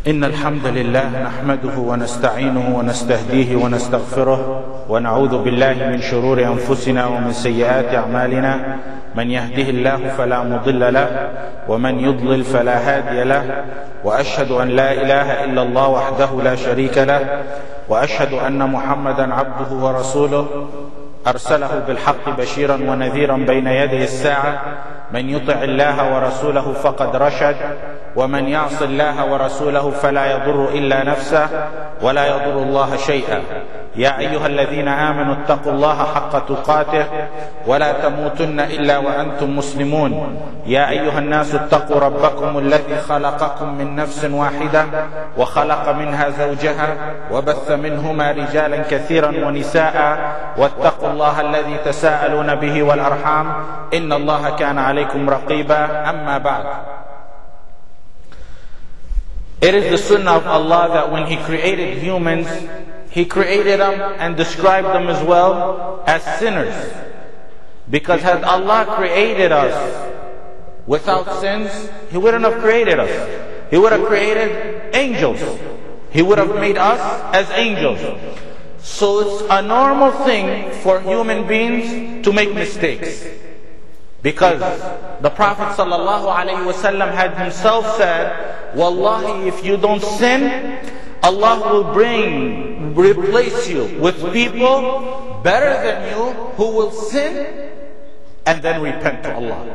إن الحمد لله نحمده ونستعينه ونستهديه ونستغفره ونعوذ بالله من شرور أنفسنا ومن سيئات أعمالنا. من يهده الله فلا مضل له ومن يضلل فلا هادي له، وأشهد أن لا إله إلا الله وحده لا شريك له، وأشهد أن محمدا عبده ورسوله أرسله بالحق بشيرا ونذيرا بين يدي الساعة. من يطع الله ورسوله فقد رشد، ومن يعص الله ورسوله فلا يضر إلا نفسه ولا يضر الله شيئا. يا أيها الذين آمنوا اتقوا الله حق تقاته ولا تموتن إلا وأنتم مسلمون. يا أيها الناس اتقوا ربكم الذي خلقكم من نفس واحدة وخلق منها زوجها وبث منهما رجالا كثيرا ونساء، واتقوا الله الذي تساءلون به والأرحام إن الله كان عليكم رقيبا. أما بعد. It is the sunnah of Allah that when He created humans, He created them and described them as well as sinners. Because had Allah created us without sins, He wouldn't have created us. He would have created angels. He would have made us as angels. So it's a normal thing for human beings to make mistakes. Because the Prophet ﷺ had himself said, Wallahi, if you don't sin, Allah will replace you with people better than you who will sin and then repent to Allah.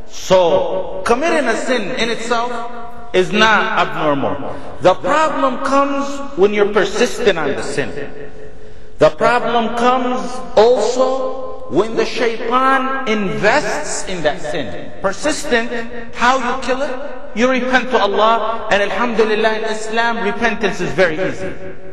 So committing a sin in itself is not abnormal. The problem comes when you're persistent on the sin. The problem comes also when the shaitan invests in that sin. Persistent, how you kill it? You repent to Allah, and alhamdulillah in Islam, repentance is very easy.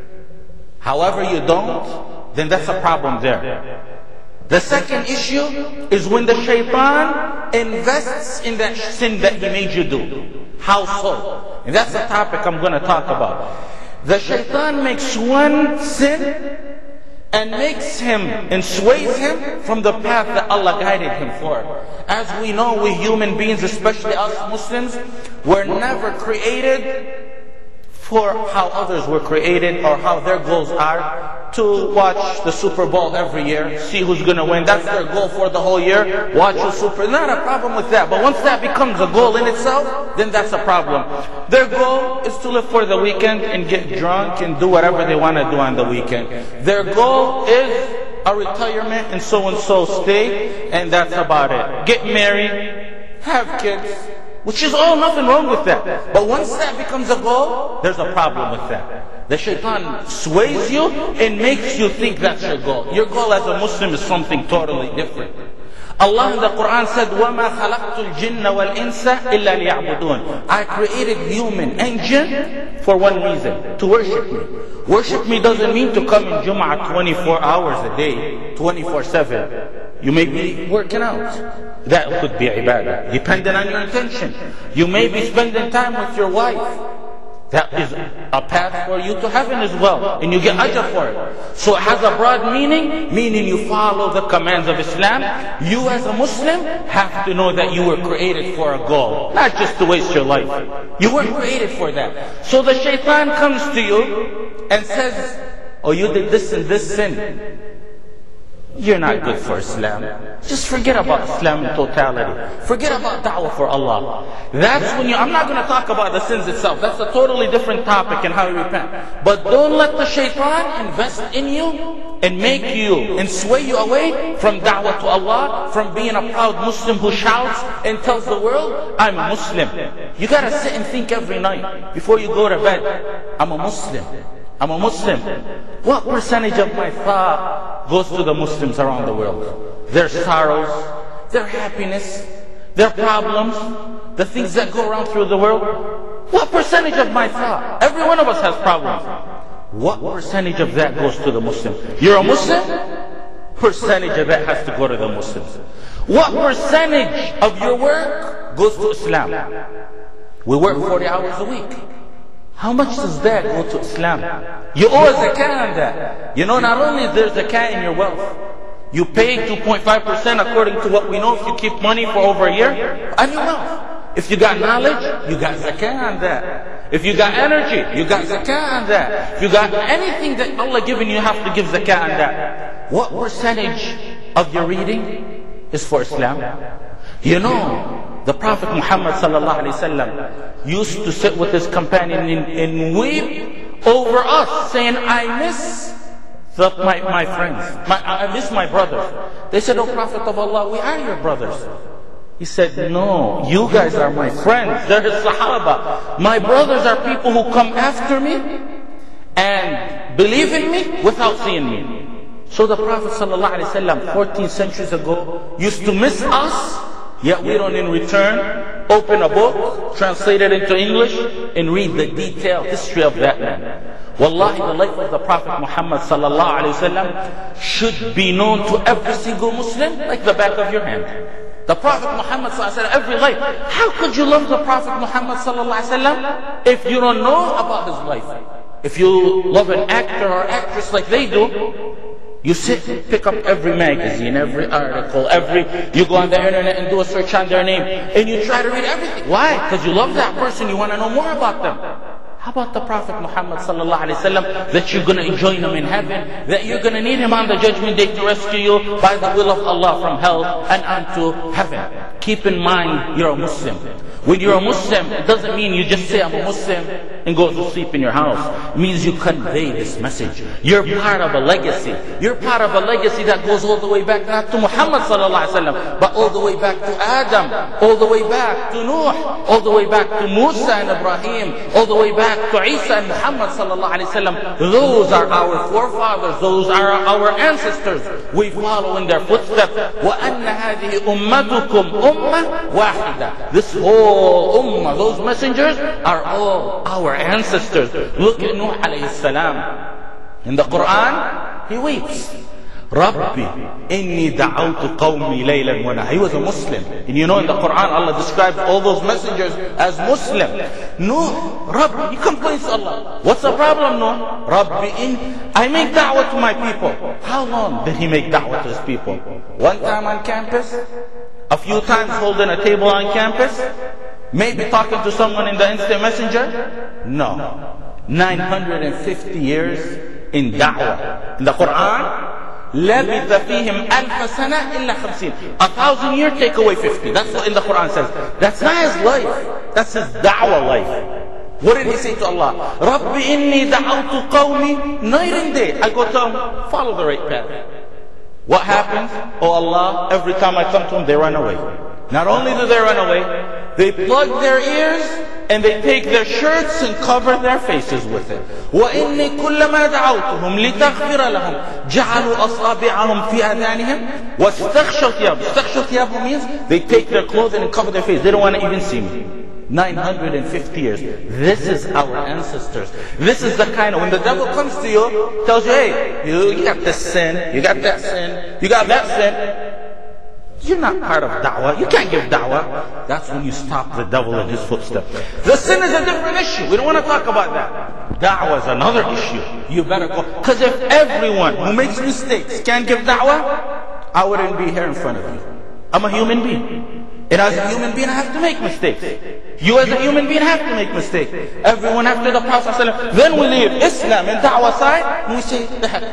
However you don't, then that's a problem there. The second issue is when the shaitan invests in that sin that he made you do. How so? And that's the topic I'm going to talk about. The shaitan makes one sin and makes him and sways him from the path that Allah guided him for. As we know, we human beings, especially us Muslims, were never created for how others were created or how their goals are, to watch the Super Bowl every year, see who's going to win. That's their goal for the whole year. Watch the Super. Not a problem with that. But once that becomes a goal in itself, then that's a problem. Their goal is to live for the weekend and get drunk and do whatever they want to do on the weekend. Their goal is a retirement in so-and-so state, and that's about it. Get married, have kids, which is all nothing wrong with that. But once that becomes a goal, there's a problem with that. The shaitan sways you and makes you think that's your goal. Your goal as a Muslim is something totally different. Allah in the Quran said, وَمَا خَلَقْتُ الْجِنَّ وَالْإِنسَ إِلَّا لِيَعْبُدُونَ. I created human and jinn for one reason, to worship me. Worship me doesn't mean to come in Jum'ah 24 hours a day, 24/7. You may be working out. That could be ibadah, depending on your intention. You may be spending time with your wife. That is a path for you to heaven as well, and you get ajr for it. So it has a broad meaning you follow the commands of Islam. You as a Muslim have to know that you were created for a goal, not just to waste your life. You were created for that. So the shaitan comes to you and says, oh, you did this and this sin. You're not good for Islam. Just forget about Islam in totality. Forget about da'wah for Allah. That's when I'm not going to talk about the sins itself. That's a totally different topic and how you repent. But don't let the shaitan invest in you and make you and sway you away from da'wah to Allah, from being a proud Muslim who shouts and tells the world, I'm a Muslim. You got to sit and think every night before you go to bed, I'm a Muslim. I'm a Muslim. What percentage of my thought goes to the Muslims around the world? Their sorrows, their happiness, their problems, the things that go around through the world. What percentage of my thought? Every one of us has problems. What percentage of that goes to the Muslim? You're a Muslim? Percentage of that has to go to the Muslims. What percentage of your work goes to Islam? We work 40 hours a week. How much does that go to Islam? You owe a zakah on that. You know, not only is there zakah in your wealth, you pay 2.5% according to what we know if you keep money for over a year, on your wealth. If you got knowledge, you got zakah on that. If you got energy, you got zakah on that. If you got anything that Allah given you, you have to give zakah on that. What percentage of your reading is for Islam? You know, the Prophet Muhammad sallallahu alaihi wasallam used to sit with his companion and weep over us, saying, I miss my friends. I miss my brothers. They said, oh Prophet of Allah, we are your brothers. He said, no, you guys are my friends. They're his Sahaba. My brothers are people who come after me and believe in me without seeing me. So the Prophet ﷺ 14 centuries ago used to miss us, yet we don't in return open a book, translate it into English, and read the detailed history of that man. Wallahi, the life of the Prophet Muhammad ﷺ should be known to every single Muslim like the back of your hand. The Prophet Muhammad ﷺ, every life. How could you love the Prophet Muhammad ﷺ if you don't know about his life? If you love an actor or actress like they do, you sit and pick up every magazine, every article, you go on the internet and do a search on their name, and you try to read everything. Why? Because you love that person, you want to know more about them. How about the Prophet Muhammad sallallahu alaihi wasallam, that you're going to enjoy him in heaven, that you're going to need him on the judgment day to rescue you by the will of Allah from hell and unto heaven. Keep in mind, you're a Muslim. When you're a Muslim, it doesn't mean you just say I'm a Muslim and go to sleep in your house. It means you convey this message. You're part of a legacy. You're part of a legacy that goes all the way back not to Muhammad sallallahu alaihi wasallam, but all the way back to Adam, all the way back to Nuh, all the way back to Musa and Ibrahim, all the way back to Isa and Muhammad sallallahu alaihi wasallam. Those are our forefathers. Those are our ancestors. We follow in their footsteps. وَأَنَّ هَذِهِ أُمَّتُكُمْ أُمَّةٌ وَاحِدَةٌ. This whole ummah, those messengers are all our ancestors. Look at Nuh alayhi salam. In the Quran, he weeps. Rabbi, inni da'awtu qawmi laylan wa nahara. He was a Muslim. And you know in the Quran, Allah describes all those messengers as Muslim. Nuh, Rabbi, he complains to Allah. What's the problem, Nuh? Rabbi, I make da'wah to my people. How long did he make da'wah to his people? One time on campus? A few times holding a table on campus? Maybe talking to someone in the instant messenger? No. 950 years in da'wah. In the Quran, لَبِثَ فِيهِمْ أَلْفَ سَنَةٍ إِلَّا 50. 1,000 years, take away 50. That's what in the Quran says. That's not his life. That's his da'wah life. What did he say to Allah? رَبِّ إِنِّي دَعَوْتُ قَوْمِي. Night and day, I go to him, follow the right path. What happens? Oh Allah, every time I come to them, they run away. Not only do they run away, they plug their ears and they take their shirts and cover their faces with it. وَإِنِّي كُلَّمَا دَعَوْتُهُمْ لِتَغْفِرَ لَهُمْ جَعَلُوا أَصَابِعَهُمْ فِي أَذَانِهِمْ وَاسْتَغْشَوْا ثِيَابَهُمْ. استغشوا ثيابهم means they take their clothing and cover their face. They don't want to even see me. 950 years. This is our ancestors. This is the kind of, when the devil comes to you, tells you, hey, you got this sin, you got that sin, you got that sin. You're not part of da'wah. You can't give da'wah. That's when you stop the devil in his footsteps. The sin is a different issue. We don't want to talk about that. Da'wah is another issue. You better go. Because if everyone who makes mistakes can give da'wah, I wouldn't be here in front of you. I'm a human being. And as a human being, I have to make mistakes. You as a human being have to make mistakes. Everyone after the Prophet ﷺ, then we leave Islam and da'wah side, and we say, the heck.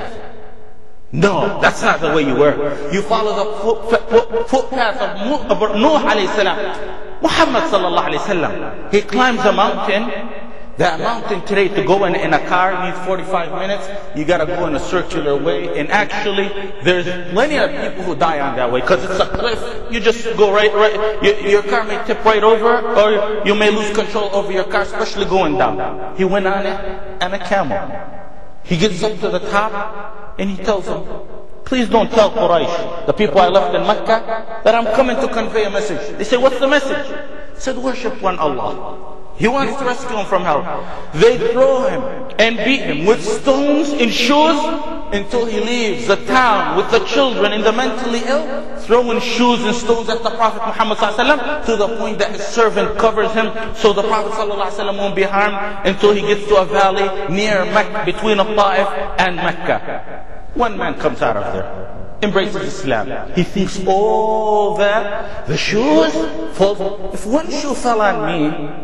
No, that's not the way you work. You follow the footpath of Nuh alayhi salam. Muhammad sallallahu alayhi salam. He climbs a mountain. That mountain today, to go in a car needs 45 minutes. You gotta go in a circular way. And actually, there's plenty of people who die on that way. Because it's a cliff. You just go right. Your car may tip right over, or you may lose control over your car, especially going down. He went on it and a camel. He gets up to the top and he tells them, please don't tell Quraysh, the people I left in Mecca, that I'm coming to convey a message. They say, what's the message? He said, worship one Allah. He wants to rescue him from hell. They throw him and beat him with stones and shoes until he leaves the town with the children and the mentally ill, throwing shoes and stones at the Prophet Muhammad ﷺ, to the point that his servant covers him so the Prophet ﷺ won't be harmed until he gets to a valley near Mecca, between Ta'if and Mecca. One man comes out of there, embraces Islam. He thinks, oh, the shoes fall. If one shoe fell on me,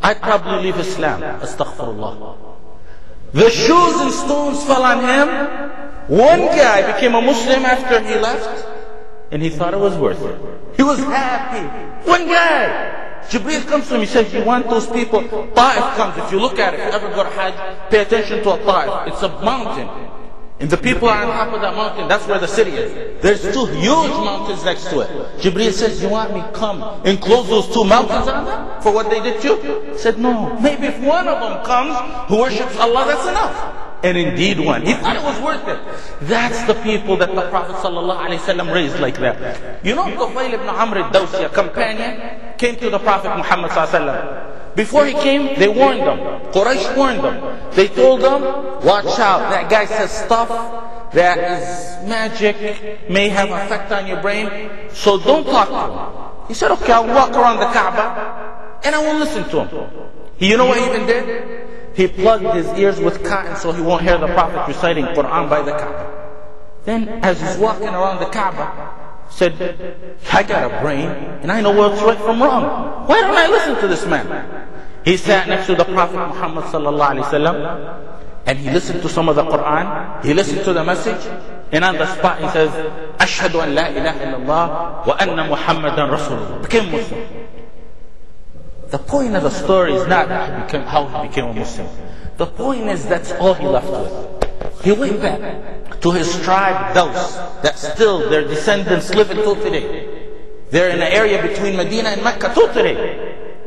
I'd probably leave Islam. Astaghfirullah. The shoes and stones fell on him. One guy became a Muslim after he left, and he thought it was worth it. He was happy. One guy. Jibreel comes to him, he says, you want those people? Ta'if comes. If you look at it, if you ever go to Hajj, pay attention to a Ta'if. It's a mountain. And the people are on top of that mountain. That's where the city is. There's two huge mountains next to it. Jibreel says, you want me to come and close those two mountains on them for what they did to you? He said, no. Maybe if one of them comes who worships Allah, that's enough. And indeed one. He thought it was worth it. That's the people that the Prophet ﷺ raised like that. You know, Tufail ibn Amr al-Dawsi, a companion, came to the Prophet Muhammad ﷺ. Before he came, they warned them. Quraysh warned them. They told them, watch out. That guy says stuff that is magic, may have effect on your brain. So don't talk to him. He said, okay, I'll walk around the Kaaba and I won't listen to him. You know what he even did? He plugged his ears with cotton so he won't hear the Prophet reciting Quran by the Kaaba. Then as he's walking around the Kaaba, said, I got a brain and I know what's right from wrong. Why don't I listen to this man? He sat next to the Prophet Muhammad sallallahu alaihi wasallam and he listened to some of the Quran. He listened to the message, and on the spot he says, Ashhadu an la ilaha illallah wa anna Muhammadan Rasulullah. Became Muslim. The point of the story is not how he became a Muslim. The point is that's all he left with. He went back to his tribe, Daws, that still their descendants live in till today. They're in the area between Medina and Mecca till today.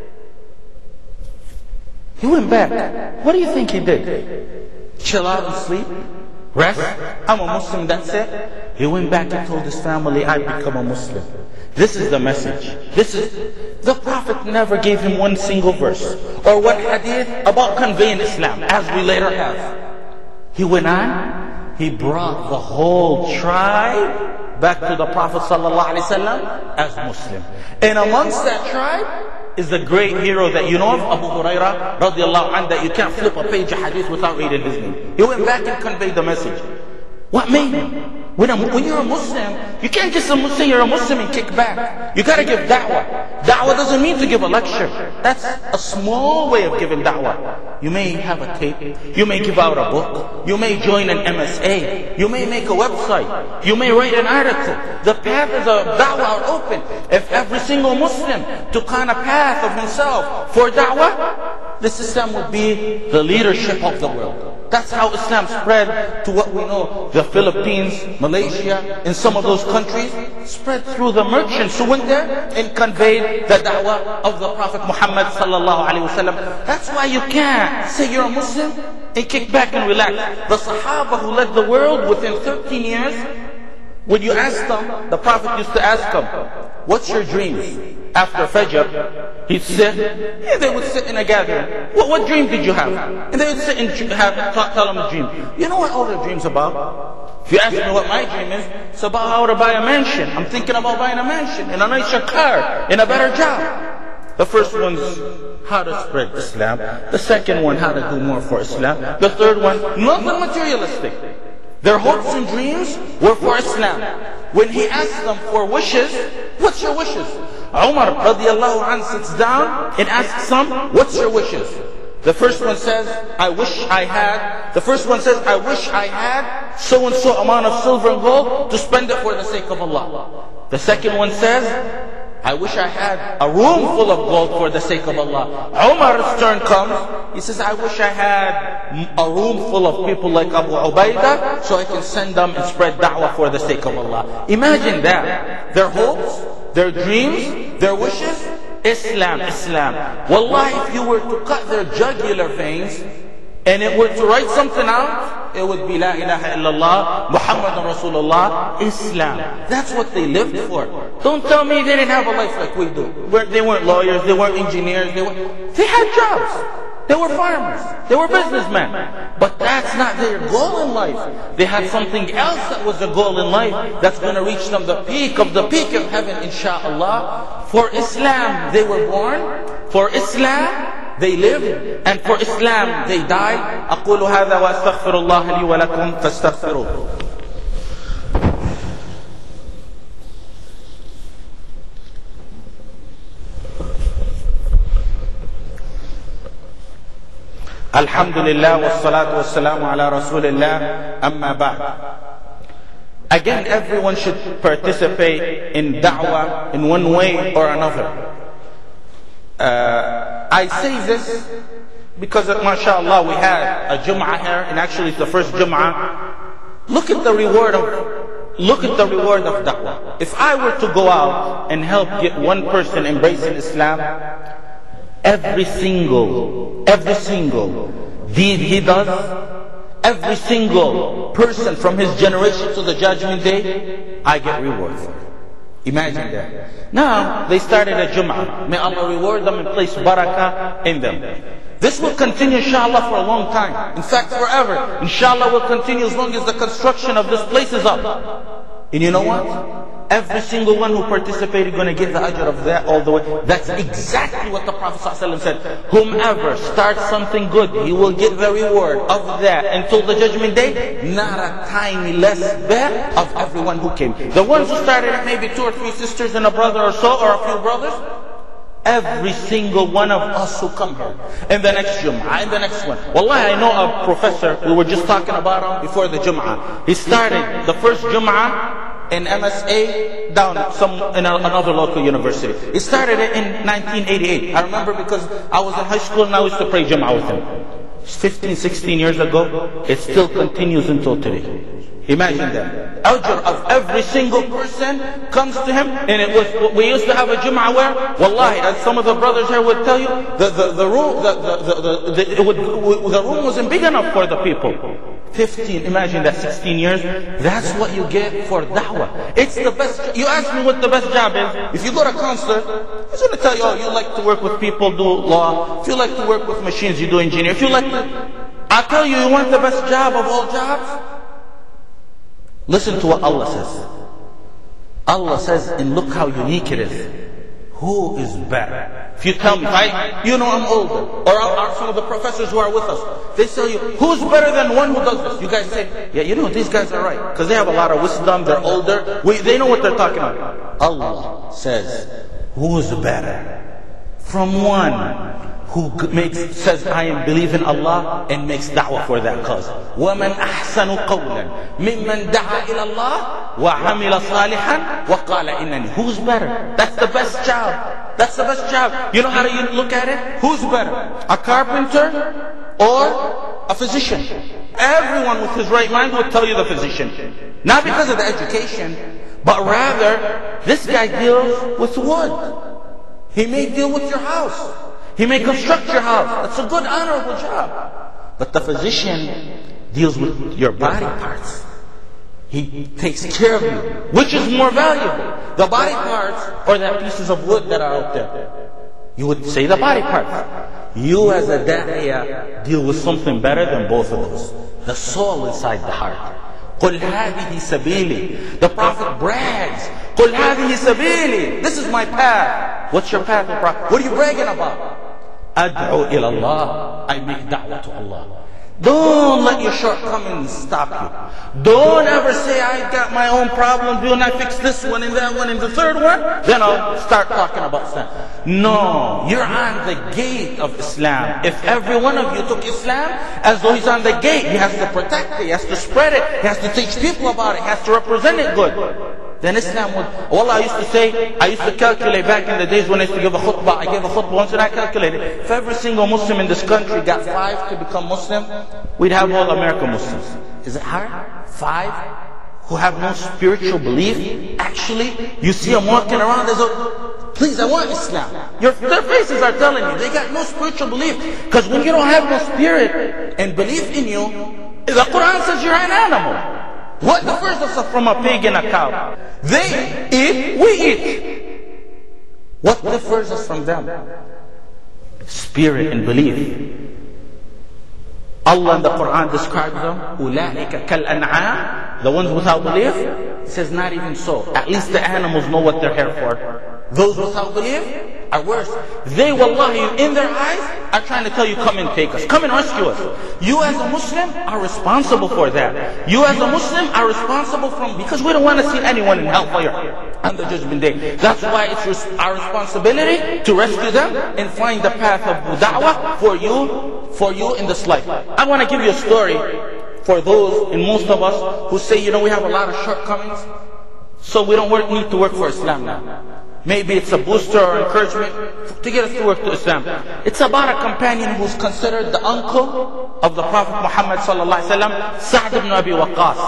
He went back. What do you think he did? Chill out and sleep? Rest? I'm a Muslim, that's it? He went back and told his family, I've become a Muslim. This is the message. The Prophet never gave him one single verse or one hadith about conveying Islam, as we later have. He went on, he brought the whole tribe back to the Prophet ﷺ as Muslim. And amongst that tribe is the great hero that you know of, Abu Hurairah radiallahu anhu, that you can't flip a page of hadith without reading his name. He went back and conveyed the message. What made him? When you're a Muslim, you can't just say you're a Muslim and kick back. You gotta give da'wah. Da'wah doesn't mean to give a lecture. That's a small way of giving da'wah. You may have a tape. You may give out a book. You may join an MSA. You may make a website. You may write an article. The paths of da'wah are open. If every single Muslim took on a path of himself for da'wah, this Islam would be the leadership of the world. That's how Islam spread to what we know, the Philippines, Malaysia, in some of those countries, spread through the merchants who went there and conveyed the da'wah of the Prophet Muhammad sallallahu alaihi wasallam. That's why you can't say you're a Muslim and kick back and relax. The Sahaba who led the world within 13 years, when you ask them, the Prophet used to ask them, what's your dreams? After Fajr, he'd sit, and they would sit in a gathering. What dream did you have? And they would sit and tell them a dream. You know what all the dreams about? If you ask me what my dream is, it's about how to buy a mansion. I'm thinking about buying a mansion, and a nicer car, and a better job. The first one's how to spread Islam. The second one, how to do more for Islam. The third one, nothing materialistic. Their hopes and dreams were for Islam. When he asked them for wishes, what's your wishes? Umar radiallahu anhu sits down and asks them, what's your wishes? The first one says, I wish I had so and so amount of silver and gold to spend it for the sake of Allah. The second one says, I wish I had a room full of gold for the sake of Allah. Umar's turn comes, he says, I wish I had a room full of people like Abu Ubaidah so I can send them and spread da'wah for the sake of Allah. Imagine that. Their hopes, their dreams, their wishes, Islam. Wallahi, if you were to cut their jugular veins and it were to write something out, it would be La ilaha illallah, Muhammadan Rasulullah, Islam. That's what they lived for. Don't tell me they didn't have a life like we do. They weren't lawyers, they weren't engineers, they had jobs. They were farmers, they were businessmen. But that's not their goal in life. They had something else that was a goal in life that's going to reach them the peak of heaven, insha'Allah. For Islam they were born, for Islam they lived, and for Islam they died. أقول هذا وأستغفر الله لي ولكم فاستغفروه. Alhamdulillah wa salatu wa salamu ala rasulillah, amma ba'd. Again, everyone should participate in da'wah in one way or another. I say this because, mashallah, we had a Jum'ah here, and actually it's the first Jum'ah. Look at the reward of da'wah. If I were to go out and help get one person embracing Islam, every single deed he does, every single person from his generation to the judgment day, I get reward for it. Imagine that. Now, they started a Jum'ah. May Allah reward them and place barakah in them. This will continue, inshallah, for a long time. In fact, forever. Inshallah will continue as long as the construction of this place is up. And you know what? Every single one who participated is going to get the ajr of that all the way. That's exactly what the Prophet ﷺ said. Whomever starts something good, he will get the reward of that until the judgment day. Not a tiny less bit of everyone who came. The ones who started it, maybe 2 or 3 sisters and a brother or so, or a few brothers. Every single one of us who come here. And the next Jum'ah, and the next one. Wallahi, I know a professor, we were just talking about him before the Jum'ah. He started the first Jum'ah in MSA down in another local university. He started it in 1988. I remember because I was in high school and I used to pray Jum'ah with him. 15, 16 years ago, it still continues until today. Imagine that. Ajr of every single person comes to him, and it was, we used to have a Jum'ah where, wallahi, as some of the brothers here would tell you, the room wasn't big enough for the people. 15, imagine that, 16 years. That's what you get for da'wah. It's the best. You ask me what the best job is. If you go to a concert, he's going to tell you, oh, you like to work with people, do law. If you like to work with machines, you do engineer. If you like to, I tell you, you want the best job of all jobs? Listen to what Allah says. Allah says, and look how unique it is. Who is better? If you tell me, you know I'm older, or some of the professors who are with us, they tell you, who's better than one who does this? You guys say, yeah, you know, these guys are right. Because they have a lot of wisdom, they're older, they know what they're talking about. Allah says, who's better? From one who says, I am believing Allah and makes da'wah for that cause. وَمَنْ أَحْسَنُ قَوْلًا مِمَّنْ دَعَا إِلَى اللَّهِ وَعَمِلَ صَالِحًا وَقَالَ إِنَّنِي. Who's better? That's the best job. That's the best job. You know how do you look at it? Who's better? A carpenter or a physician? Everyone with his right mind would tell you the physician. Not because of the education, but rather, this guy deals with wood. He may deal with your house. He may construct your house. That's a good, honorable job. But the physician deals with your body parts. He takes care of you. Which is more valuable? The body parts or the pieces of wood that are out there? You would say the body parts. You as a da'iyah deal with something better than both of those. The soul inside the heart. قُلْ هَذِهِ سَبِيلِي. The Prophet brags. قُلْ هَذِهِ سَبِيلِي. This is my path. What's your path, O Prophet? What are you bragging about? أَدْعُو إِلَى اللَّهِ. I make da'wah to Allah. Don't let your shortcomings stop you. Don't ever say, I got my own problem, and I fix this one and that one and the third one, then I'll start talking about Islam. No, you're on the gate of Islam. If every one of you took Islam as though he's on the gate, he has to protect it, he has to spread it, he has to teach people about it, he has to represent it good. Then Islam would, wallah, I used to calculate back in the days when I used to give a khutbah. I gave a khutbah once and I calculated, if every single Muslim in this country got 5 to become Muslim, we'd have all American Muslims. Is it hard? 5 who have no spiritual belief? Actually, you see them walking around as though, please, I want Islam. Their faces are telling you, they got no spiritual belief. Because when you don't have no spirit and belief in you, the Quran says you're an animal. What differs us from a pig and a cow? They eat, we eat. What differs us from them? Spirit and belief. Allah in the Quran describes them, أُولَٰئِكَ كَالْأَنْعَامِ. The ones without belief, He says not even so. At least the animals know what they're here for. Those without belief are worse. They, wallahi, in their eyes, are trying to tell you, come and take us. Come and rescue us. You as a Muslim are responsible for that. You as a Muslim are responsible because we don't want to see anyone in hellfire on the judgment day. That's why it's our responsibility to rescue them and find the path of da'wah for you for you in this life. I want to give you a story for those, and most of us, who say, we have a lot of shortcomings, so we don't need to work for Islam now. Maybe it's a booster or encouragement to get us to work to Islam. It's about a companion who's considered the uncle of the Prophet Muhammad sallallahu alaihi wasallam, Sa'd ibn Abi Waqqas.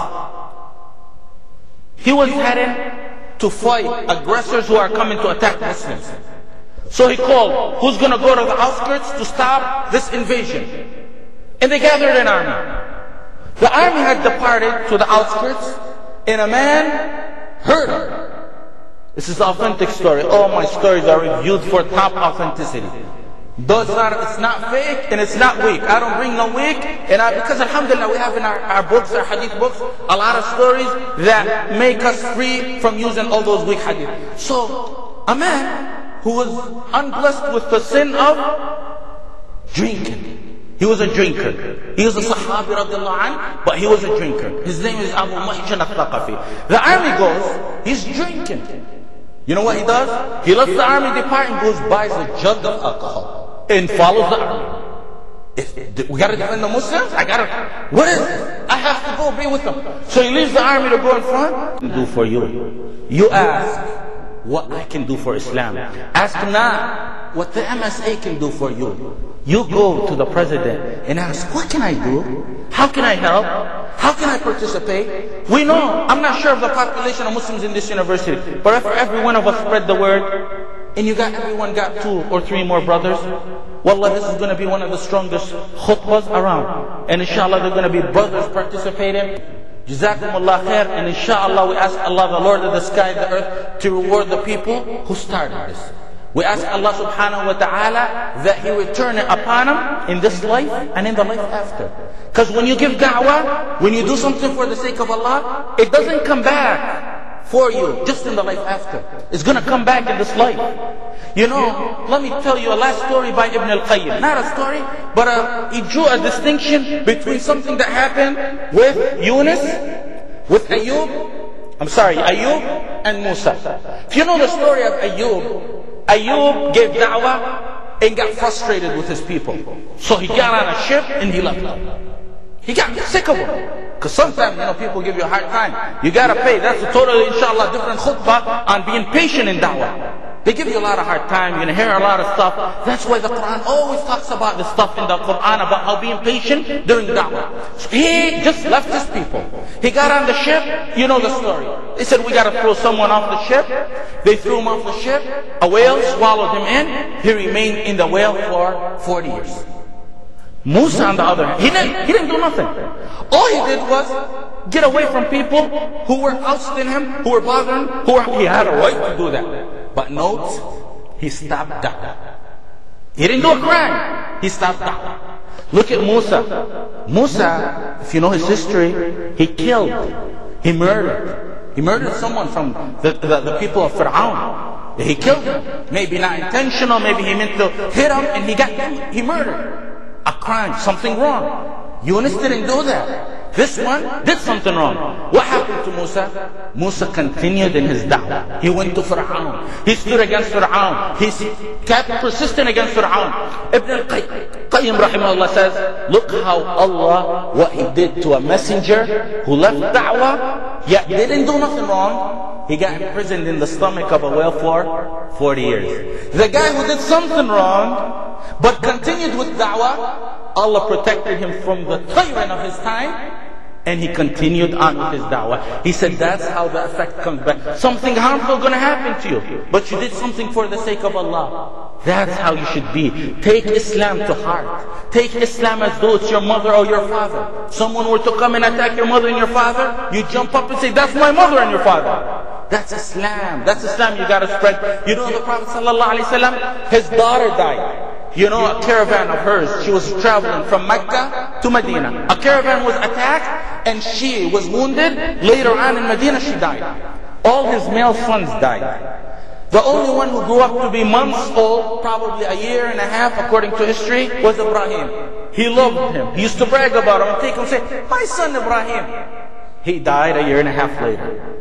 He was heading to fight aggressors who are coming to attack Muslims. So he called, who's going to go to the outskirts to stop this invasion? And they gathered an army. The army had departed to the outskirts, and a man heard him. This is an authentic story. All my stories are reviewed for top authenticity. It's not fake and it's not weak. I don't bring no weak. Because alhamdulillah, we have in our books, our hadith books, a lot of stories that make us free from using all those weak hadith. So, a man who was unblessed with the sin of drinking. He was a drinker. He was a Sahabi radiallahu anh, but he was a drinker. His name is Abu Mahjan al-Thaqafi. The army goes, he's drinking. You know what he does? He lets the army depart and goes buys a jug of alcohol and follows the army. We gotta defend the Muslims? What is this? I have to go be with them. So he leaves the army to go in front. Do for you. You ask what I can do for Islam. Ask not what the MSA can do for you. You go to the president and ask, what can I do? How can I help? How can I participate? We know, I'm not sure of the population of Muslims in this university, but if every one of us spread the word, and everyone got 2 or 3 more brothers, wallah, this is going to be one of the strongest khutbahs around. And inshallah, there are going to be brothers participating. Jazakumullah khair, and inshallah we ask Allah, the Lord of the sky and the earth, to reward the people who started this. We ask Allah subhanahu wa ta'ala that He return it upon them in this life and in the life after. Because when you give da'wah, when you do something for the sake of Allah, it doesn't come back for you just in the life after. It's going to come back in this life. Let me tell you a last story by Ibn al-Qayyim. Not a story, but he drew a distinction between something that happened with Ayub and Musa. If you know the story of Ayub gave da'wah and got frustrated with his people. So he got on a ship and he left. He got sick of them. Because sometimes, people give you a hard time. You gotta pay. That's a totally, inshallah, different khutbah on being patient in da'wah. They give you a lot of hard time. You're going to hear a lot of stuff. That's why the Quran always talks about the stuff in the Quran about how being patient during da'wah. So he just left his people. He got on the ship. You know the story. They said, we got to throw someone off the ship. They threw him off the ship. A whale swallowed him in. He remained in the whale for 40 years. Musa, on the other hand, he didn't do nothing. All he did was get away from people who were ousting him, who were bothering him, he had a right to do that. But note, he stopped da'wah. He didn't do a crime. He stopped da'wah. Look at Musa. Musa, if you know his history, he killed. He murdered. He murdered someone from the people of Fir'aun. He killed him. Maybe not intentional, maybe he meant to hit him, and he murdered. A crime, something wrong. Yunus didn't do that. This one did something wrong. What happened to Musa? Musa continued in his da'wah. He went to Fir'aun. He stood against Fir'aun. He kept persistent against Fir'aun. Ibn al-Qayyim rahimahullah says, look how Allah, what He did to a messenger who left da'wah, yet didn't do nothing wrong. He got imprisoned in the stomach of a whale for 40 years. The guy who did something wrong, but continued with da'wah, Allah protected him from the tyrant of his time, and he continued on with his da'wah. He said that's how the effect comes back. Something harmful going to happen to you, but you did something for the sake of Allah. That's how you should be. Take Islam to heart. Take Islam as though it's your mother or your father. Someone were to come and attack your mother and your father, you jump up and say, that's my mother and your father. That's Islam. That's Islam you got to spread. You know the Prophet ﷺ, his daughter died. A caravan of hers, she was traveling from Mecca to Medina. A caravan was attacked and she was wounded. Later on in Medina she died. All his male sons died. The only one who grew up to be months old, probably a year and a half according to history, was Ibrahim. He loved him. He used to brag about him and take him and say, my son Ibrahim. He died a year and a half later.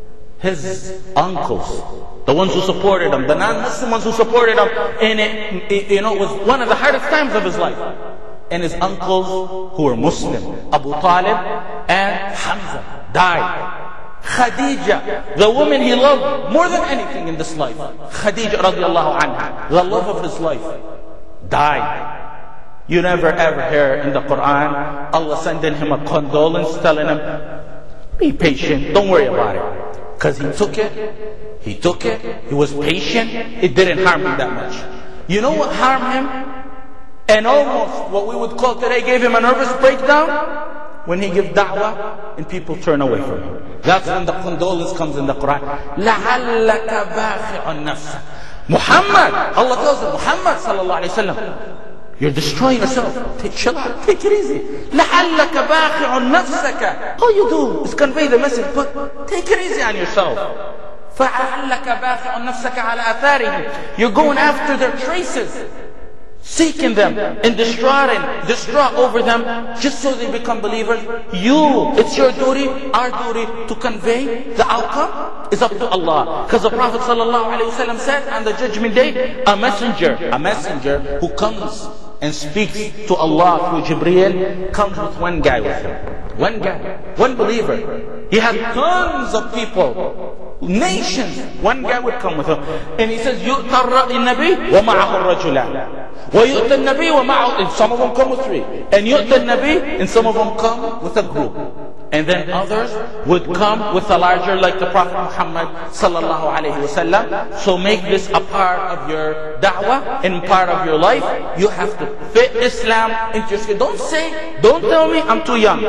His uncles, the ones who supported him, the non-Muslim ones who supported him, and it was one of the hardest times of his life. and his uncles who were Muslim, Abu Talib and Hamza, died. Khadija, the woman he loved more than anything in this life, Khadija radiallahu anha, the love of his life, died. You never ever hear in the Quran Allah sending him a condolence, telling him, be patient, don't worry about it. Because he took it, he was patient, it didn't harm him that much. You know what harmed him? And almost what we would call today gave him a nervous breakdown? When he gives da'wah and people turn away from him. That's when the condolence comes in the Quran. لَعَلَّكَ بَاخِعٌ نَفْسَكَ. Muhammad, Allah tells him, Muhammad sallallahu alayhi wa sallam, you're destroying yourself. Chill out, take it easy. لَعَلَّكَ بَاخِعٌ نَفْسَكَ. All you do is convey the message, but take it easy on yourself. فَعَلَّكَ بَاخِعٌ نَفْسَكَ عَلَى أَثَارِهِمْ. You're going after their traces, seeking them and distraught over them just so they become believers. It's your duty, our duty, to convey. The outcome is up to Allah. Because the Prophet ﷺ said on the judgment day, a messenger who comes and speaks to Allah through Jibreel comes with one guy with him. One guy, one believer. He had tons of people, nations. One guy would come with him. And he says, يُؤْتَى النَّبِي وَمَعَهُ الرَّجُلَانِ وَيُؤْتَى النَّبِي وَمَعَهُ. Some of them come with 3. And يُؤْتَى النَّبِي, and some of them come with a group. And then others would come with a larger, like the Prophet Muhammad sallallahu alayhi wasallam. So make this a part of your da'wah and part of your life. You have to fit Islam into your skin. Don't tell me I'm too young.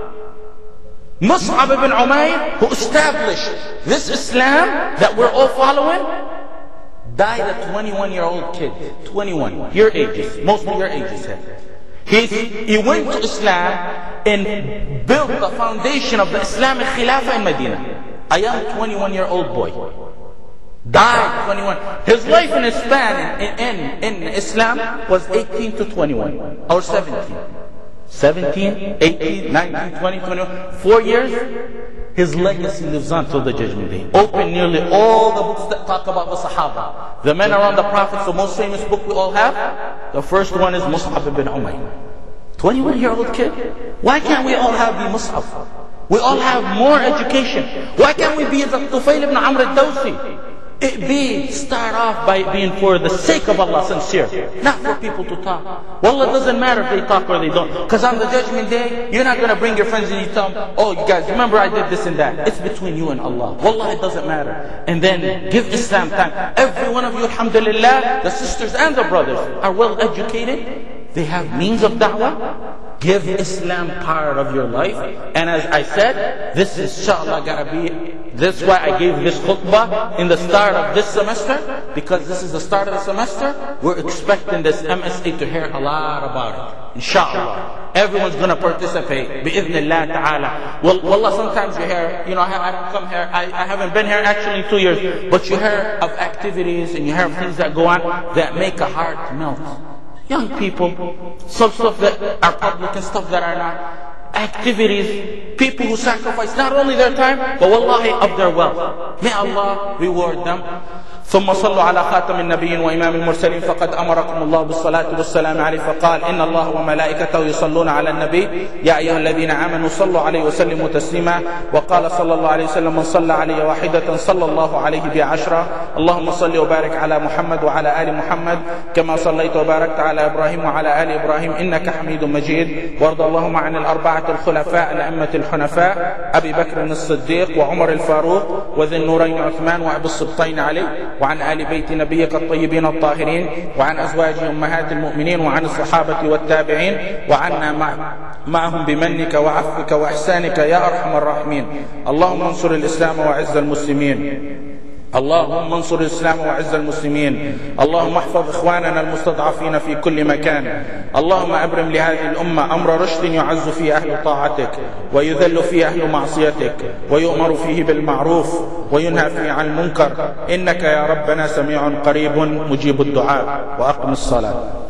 Mus'ab ibn Umayr, who established this Islam that we're all following, died a 21-year-old kid. 21, your ages, most of your ages here. He went to Islam and built the foundation of the Islamic Khilafah in Medina. A young 21-year-old boy died 21. His life in his span in Islam was 18 to 21 or 17. 17, 18, 19, 20, 21. 4 years. His legacy lives on till the judgment day. Open nearly all the books that talk about the Sahaba, the men around the Prophet. The most famous book we all have, the first one is Mus'ab ibn Umayr. 21-year-old kid. Why can't we all be Mus'ab? We all have more education. Why can't we be the Tufail ibn Amr al-Dawsi? Start off by being for the sake of Allah sincere, not for people to talk. Well, it doesn't matter if they talk or they don't. Because on the judgment day, you're not going to bring your friends and you tell them, oh, you guys, remember I did this and that. It's between you and Allah. Wallah, it doesn't matter. And then give Islam time. Every one of you, alhamdulillah, the sisters and the brothers are well educated. They have means of da'wah. Give Islam part of your life. And as I said, this is inshallah gonna be, that's why I gave this khutbah in the start of this semester, because this is the start of the semester. We're expecting this MSA to hear a lot about it, inshallah. Everyone's gonna participate, bi'idhnillah ta'ala. Well, wallah, sometimes you hear, I don't come here, I haven't been here actually in 2 years, but you hear of activities and you hear of things that go on that make a heart melt. Young people, some stuff that are public and stuff that are not. Activities, people who sacrifice not only their time, but wallahi of their wealth. May Allah reward them. ثم صلوا على خاتم النبيين وإمام المرسلين فقد أمركم الله بالصلاة والسلام عليه فقال إن الله وملائكته يصلون على النبي يا أيها الذين آمنوا صلوا عليه وسلموا تسليما وقال صلى الله عليه وسلم من صلى علي واحدة صلى الله عليه ب10. اللهم صل وبارك على محمد وعلى آل محمد كما صليت وباركت على إبراهيم وعلى آل إبراهيم إنك حميد مجيد. وارض اللهم عن الأربعة الخلفاء الأئمة الحنفاء أبي بكر الصديق وعمر الفاروق وذي النورين عثمان وأبي السبطين علي وعن آل بيت نبيك الطيبين الطاهرين وعن أزواج أمهات المؤمنين وعن الصحابة والتابعين وعنا معهم بمنك وعفوك وإحسانك يا أرحم الراحمين. اللهم انصر الإسلام وعز المسلمين. اللهم انصر الإسلام وعز المسلمين. اللهم احفظ إخواننا المستضعفين في كل مكان. اللهم أبرم لهذه الأمة أمر رشد يعز فيه أهل طاعتك ويذل فيه أهل معصيتك ويؤمر فيه بالمعروف وينهى فيه عن المنكر إنك يا ربنا سميع قريب مجيب الدعاء. وأقم الصلاة.